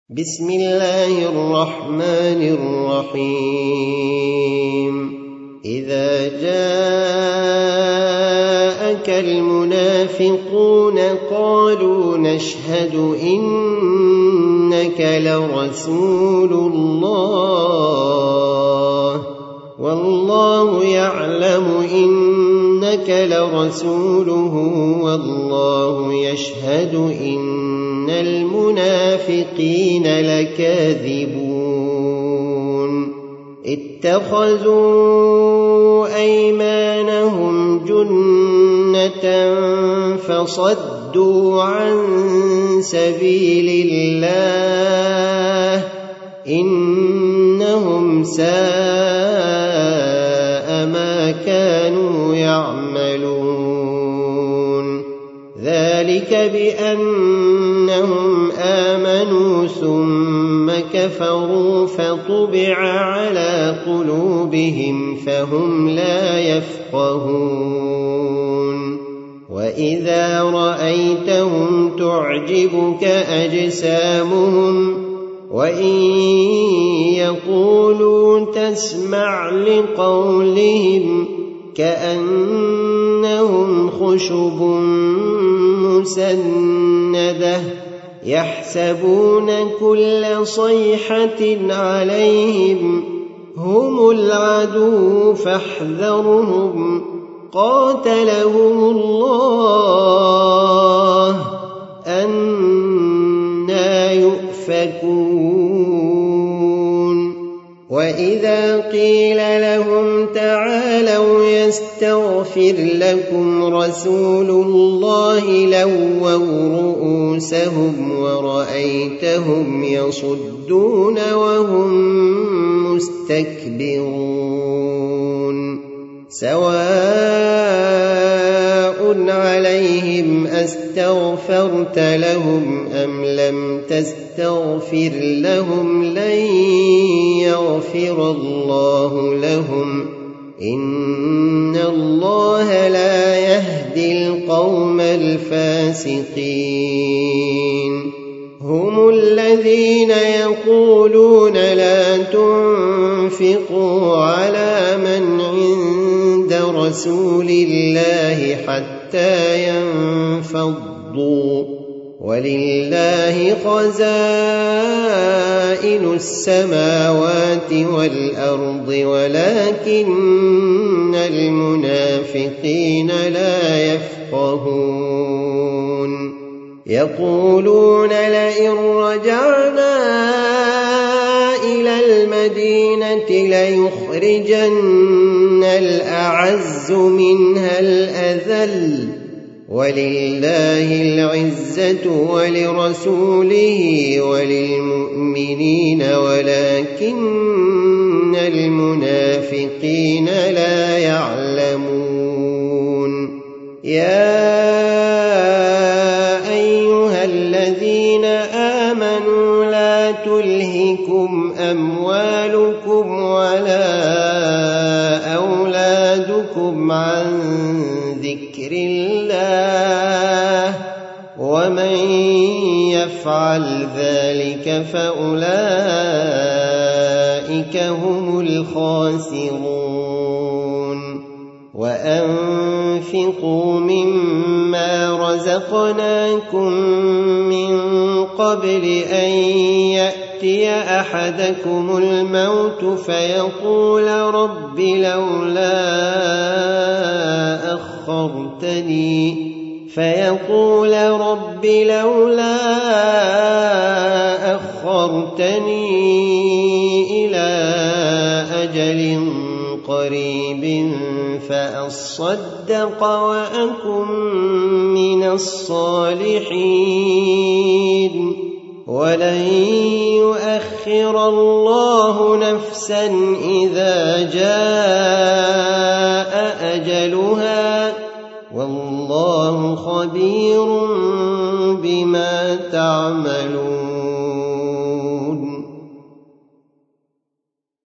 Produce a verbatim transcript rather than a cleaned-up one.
بسم الله الرحمن الرحيم إذا جاءك المنافقون قالوا نشهد إنك لرسول الله والله يعلم إنك لرسوله والله يشهد إن المنافقين لكاذبون اتخذوا أيمانهم جنة فصدوا عن سبيل الله إنهم ساء ما كانوا يعملون ذلك بأنهم آمنوا ثم كفروا فطبع على قلوبهم فهم لا يفقهون وإذا رأيتهم تعجبك أجسامهم وإن يقولوا تسمع لقولهم كأنهم خشب مسندة يحسبون كل صيحة عليهم هم العدو فاحذرهم قاتلهم الله أنى يؤفكون وإذا قيل لهم تعالوا يستغفر لكم رسول الله لووا رؤوسهم ورأيتهم يصدون وهم مستكبرون سواء عليهم أستغفرت لهم أم لم تستغفر لهم لن يغفر الله لهم إن الله لا يهدي القوم الفاسقين هم الذين يقولون لا تنفقوا على من عند رسول الله حتى ينفضوا ولله خزائن السماوات والأرض ولكن المنافقين لا يفقهون يقولون لئن رجعنا إلى المدينة ليخرجن الأعز منها الأذل ولله العزة ولرسوله وللمؤمنين ولكن المنافقين لا يعلمون يا أيها الذين آمنوا لا تلهكم أموالكم ولا أولادكم عن ذكر الله ومن يفعل ذلك فأولئك هم الخاسرون وأنفقوا مما رزقناكم من قبل أن يأتي أحدكم الموت فيقول رب لولا أخرتني فيقول رب لولا أخرتني إلى أجل قريب فأصدق وأكن من الصالحين ولن يؤخر الله نفسا إذا جاء أجلها والله خبير بما تعملون.